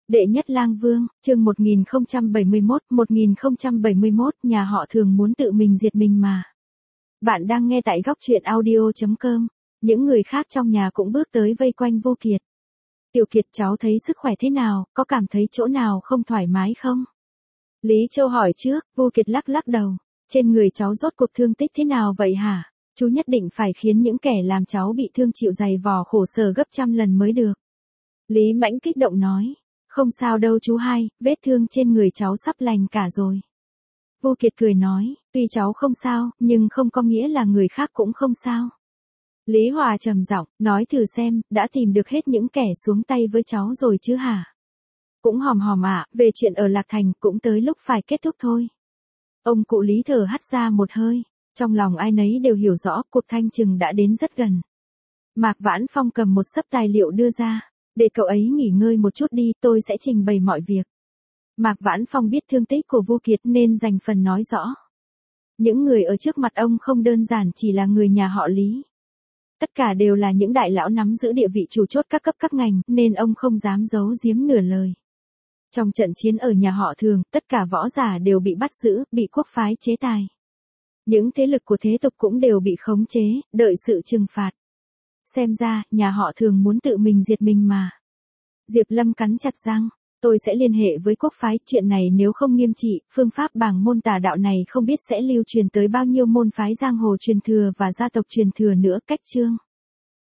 Đệ nhất lang vương, chương 1071, nhà họ Thường muốn tự mình diệt mình mà. Bạn đang nghe tại góc truyện audio.com, những người khác trong nhà cũng bước tới vây quanh Vô Kiệt. Tiểu Kiệt, cháu thấy sức khỏe thế nào, có cảm thấy chỗ nào không thoải mái không? Lý Châu hỏi trước. Vô Kiệt lắc lắc đầu. Trên người cháu rốt cuộc thương tích thế nào vậy hả? Chú nhất định phải khiến những kẻ làm cháu bị thương chịu dày vò khổ sở gấp trăm lần mới được. Lý Mãnh kích động nói. Không sao đâu chú hai, vết thương trên người cháu sắp lành cả rồi. Vô Kiệt cười nói, tuy cháu không sao, nhưng không có nghĩa là người khác cũng không sao. Lý Hòa trầm giọng, nói thử xem, đã tìm được hết những kẻ xuống tay với cháu rồi chứ hả? Cũng hòm hòm ạ, về chuyện ở Lạc Thành cũng tới lúc phải kết thúc thôi. Ông cụ Lý thở hắt ra một hơi, trong lòng ai nấy đều hiểu rõ cuộc thanh trừng đã đến rất gần. Mạc Vãn Phong cầm một xấp tài liệu đưa ra. Để cậu ấy nghỉ ngơi một chút đi, tôi sẽ trình bày mọi việc. Mạc Vãn Phong biết thương tích của Vô Kiệt nên dành phần nói rõ. Những người ở trước mặt ông không đơn giản chỉ là người nhà họ Lý. Tất cả đều là những đại lão nắm giữ địa vị chủ chốt các cấp các ngành, nên ông không dám giấu giếm nửa lời. Trong trận chiến ở nhà họ Thường, tất cả võ giả đều bị bắt giữ, bị quốc phái chế tài. Những thế lực của thế tục cũng đều bị khống chế, đợi sự trừng phạt. Xem ra, nhà họ Thường muốn tự mình diệt mình mà. Diệp Lâm cắn chặt răng, tôi sẽ liên hệ với quốc phái, chuyện này nếu không nghiêm trị, phương pháp bảng môn tà đạo này không biết sẽ lưu truyền tới bao nhiêu môn phái giang hồ truyền thừa và gia tộc truyền thừa nữa. Cách chương